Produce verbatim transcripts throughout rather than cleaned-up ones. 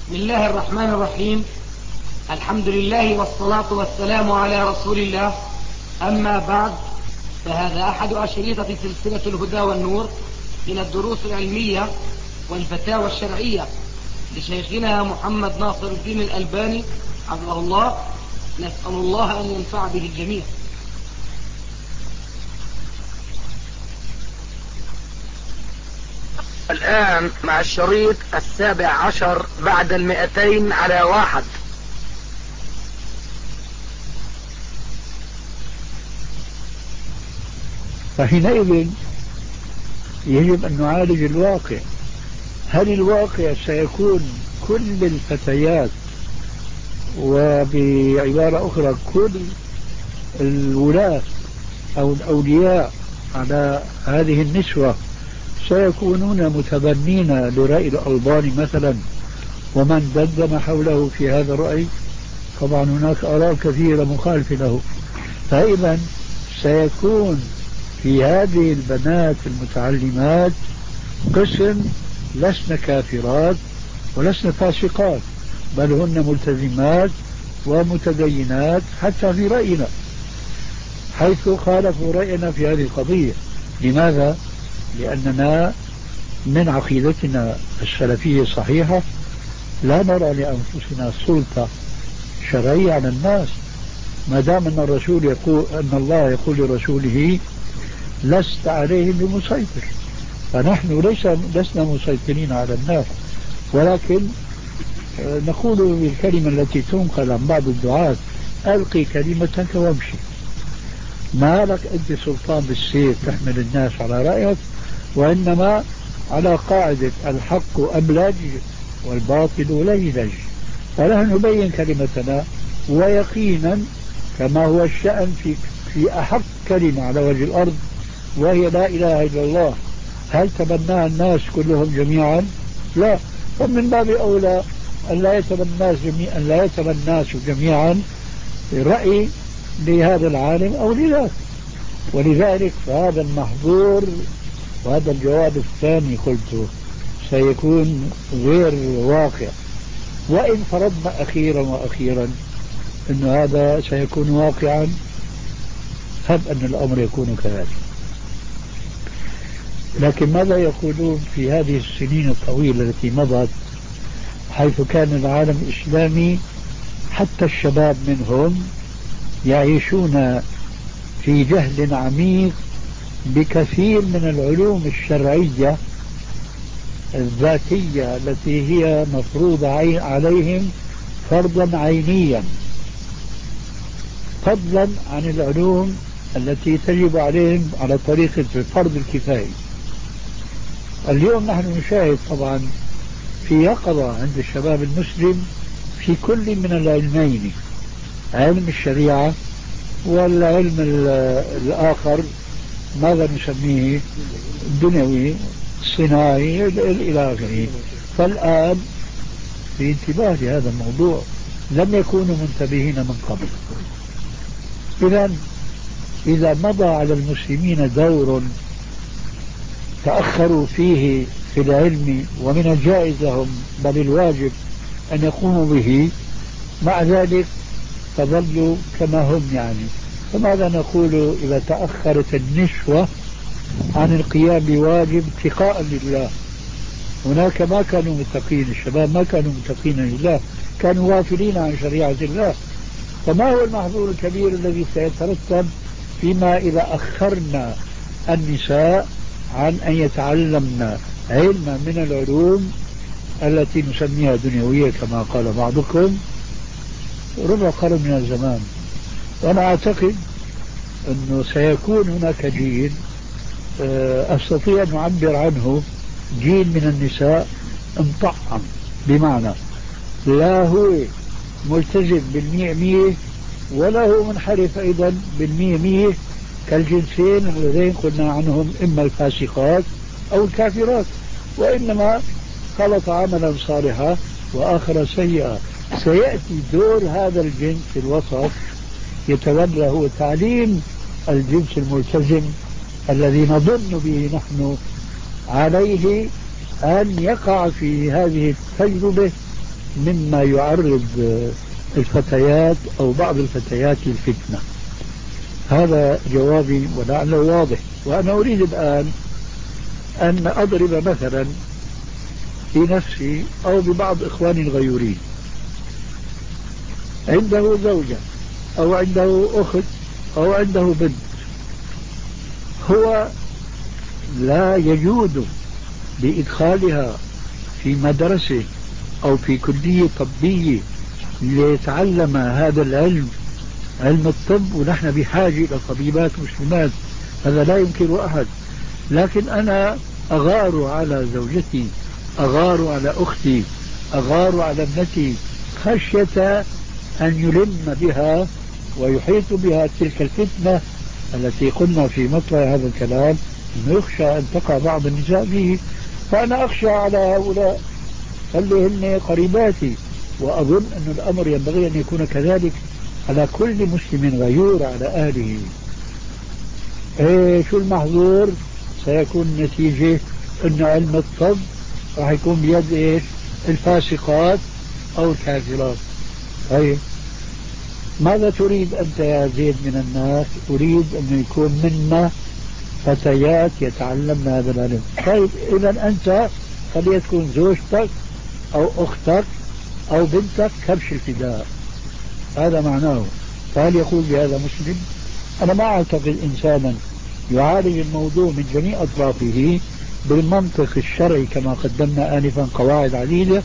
بسم الله الرحمن الرحيم. الحمد لله والصلاة والسلام على رسول الله. أما بعد، فهذا أحد أشريطة سلسلة الهدى والنور من الدروس العلمية والفتاوى الشرعية لشيخنا محمد ناصر الدين الألباني حفظه الله. نسأل الله أن ينفع به الجميع. الآن مع الشريط السابع عشر بعد المئتين على واحد. فحينئذ يجب أن نعالج الواقع. هل الواقع سيكون كل الفتيات، وبعبارة أخرى كل الولاة أو الأولياء على هذه النسوة سيكونون متبنين لرأي الألباني مثلا ومن دندن حوله في هذا الرأي؟ طبعا هناك آراء كثيرة مخالفة له. فإذا سيكون في هذه البنات المتعلمات قسم لسن كافرات ولسن فاسقات، بل هن ملتزمات ومتدينات حتى في رأينا، حيث خالفوا رأينا في هذه القضية. لماذا؟ لأننا من عقيدتنا السلفية الصحيحة لا نرى لأنفسنا سلطة شرعية على الناس، ما دام أن الرسول يقول أن الله يقول لرسوله لست عليهم بمسيطر، فنحن ليس لسنا مسيطرين على الناس، ولكن نقول بالكلمة التي تنقل عن بعض الدعاة: ألقي كلمتك وامشي. ما لك أنت سلطان بالسيف تحمل الناس على رأيك، وإنما على قاعدة الحق أبلج والباطل لجلج. فنحن نبين كلمتنا، ويقينا كما هو الشأن في في أحق كلمة على وجه الأرض وهي لا إله إلا الله. هل تبناها الناس كلهم جميعا؟ لا. فمن باب أولى أن لا يتبنى الناس جميعا أن لا يتبنى الناس جميعا رأي لهذا العالم أو لذاك. ولذلك فهذا المحظور، وهذا الجواب الثاني قلته سيكون غير واقع. وإن فرضنا أخيرا وأخيرا أن هذا سيكون واقعا، هب أن الأمر يكون كذلك. لكن ماذا يقولون في هذه السنين الطويلة التي مضت، حيث كان العالم الإسلامي حتى الشباب منهم يعيشون في جهل عميق بكثير من العلوم الشرعية الذاتية التي هي مفروضة عليهم فرضا عينيا، فضلا عن العلوم التي تجب عليهم على طريقة الفرض الكفائي. اليوم نحن نشاهد طبعا في يقظة عند الشباب المسلم في كل من العلمين، علم الشريعة والعلم الآخر ماذا نسميه الدنيوي الصناعي إلى آخره. فالآن في انتباه لهذا الموضوع، لم يكونوا منتبهين من قبل. إذن إذا مضى على المسلمين دور تأخروا فيه في العلم ومن الجائز لهم بل الواجب أن يقوموا به، مع ذلك تظلوا كما هم. يعني فماذا نقول إذا تأخرت النسوة عن القيام بواجب اتقاء لله؟ هناك ما كانوا متقين، الشباب ما كانوا متقين لله، كانوا غافلين عن شريعة الله. فما هو المحظور الكبير الذي سيترتب فيما إذا أخرنا النساء عن أن يتعلمن علما من العلوم التي نسميها دنيوية كما قال بعضكم ربع قرن من الزمان؟ وأنا أعتقد أنه سيكون هناك جيل أستطيع أن أعبر عنه جيل من النساء مطعم، بمعنى لا هو ملتزم بالمية مية ولا هو منحرف أيضا بالمية مية، كالجنسين اللذين قلنا عنهم إما الفاسقات أو الكافرات، وإنما خلط عملا صالحا وآخر سيئا. سيأتي دور هذا الجنس في الوسط يتولى هو تعليم الجنس الملتزم الذي نظن به نحن عليه أن يقع في هذه التجربة مما يعرض الفتيات أو بعض الفتيات للفتنة. هذا جوابي ولعله واضح. وأنا أريد الآن أن أضرب مثلا بنفسي أو ببعض إخواني الغيورين. عنده زوجة أو عنده أخت أو عنده بنت، هو لا يجود بإدخالها في مدرسة أو في كلية طبية ليتعلم هذا العلم، علم الطب، ونحن بحاجة إلى طبيبات مسلمات، هذا لا ينكر أحد. لكن أنا أغار على زوجتي، أغار على أختي، أغار على ابنتي، خشية أن يلم بها ويحيط بها تلك الفتنة التي قلنا في مطلع هذا الكلام أنه يخشى أن تقع بعض النساء فيه. فأنا أخشى على هؤلاء اللي هن قريباتي، وأظن أن الأمر ينبغي أن يكون كذلك على كل مسلم غيور على أهله. إيه شو المحظور؟ سيكون النتيجة أن علم الطب راح يكون بيد إيش؟ الفاسقات أو الكافرات. طيب ماذا تريد أنت يا زيد من الناس؟ أريد أن يكون منا فتيات يتعلمن هذا العلم. طيب إذا أنت خليه تكون زوجتك أو أختك أو بنتك كبش الفداء، هذا معناه. فهل يقول بهذا مسلم؟ أنا ما أعتقد إنسانا يعالج الموضوع من جميع أطرافه بالمنطق الشرعي كما قدمنا آنفا قواعد عديدة،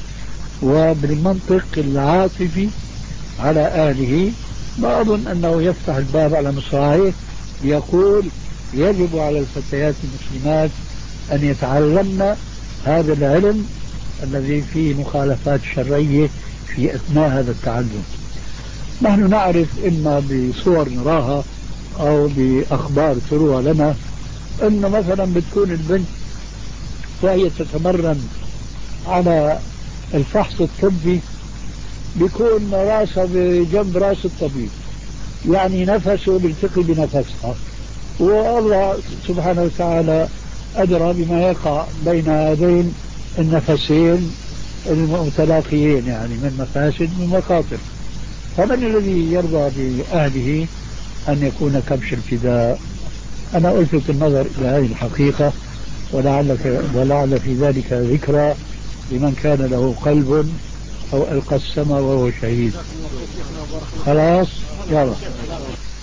وبالمنطق العاطفي على أهله. ما أظن أنه يفتح الباب على مصراعيه يقول يجب على الفتيات المسلمات أن يتعلمن هذا العلم الذي فيه مخالفات شرعية في أثناء هذا التعلم. نحن نعرف إما بصور نراها أو بأخبار تروى لنا أنه مثلا بتكون البنت وهي تتمرن على الفحص الطبي بيكون راسها بجنب راس الطبيب، يعني نفسه بيلتقي بنفسها، والله سبحانه وتعالى أدرى بما يقع بين هذين النفسين المتلاقيين، يعني من مفاسد ومخاطر. فمن الذي يرضى بأهله أن يكون كبش الفداء؟ أنا ألفت النظر إلى هذه الحقيقة، ولعل ولعل في ذلك ذكرى لمن كان له قلب أو ألقى السماء وهو شهيد. خلاص يلا.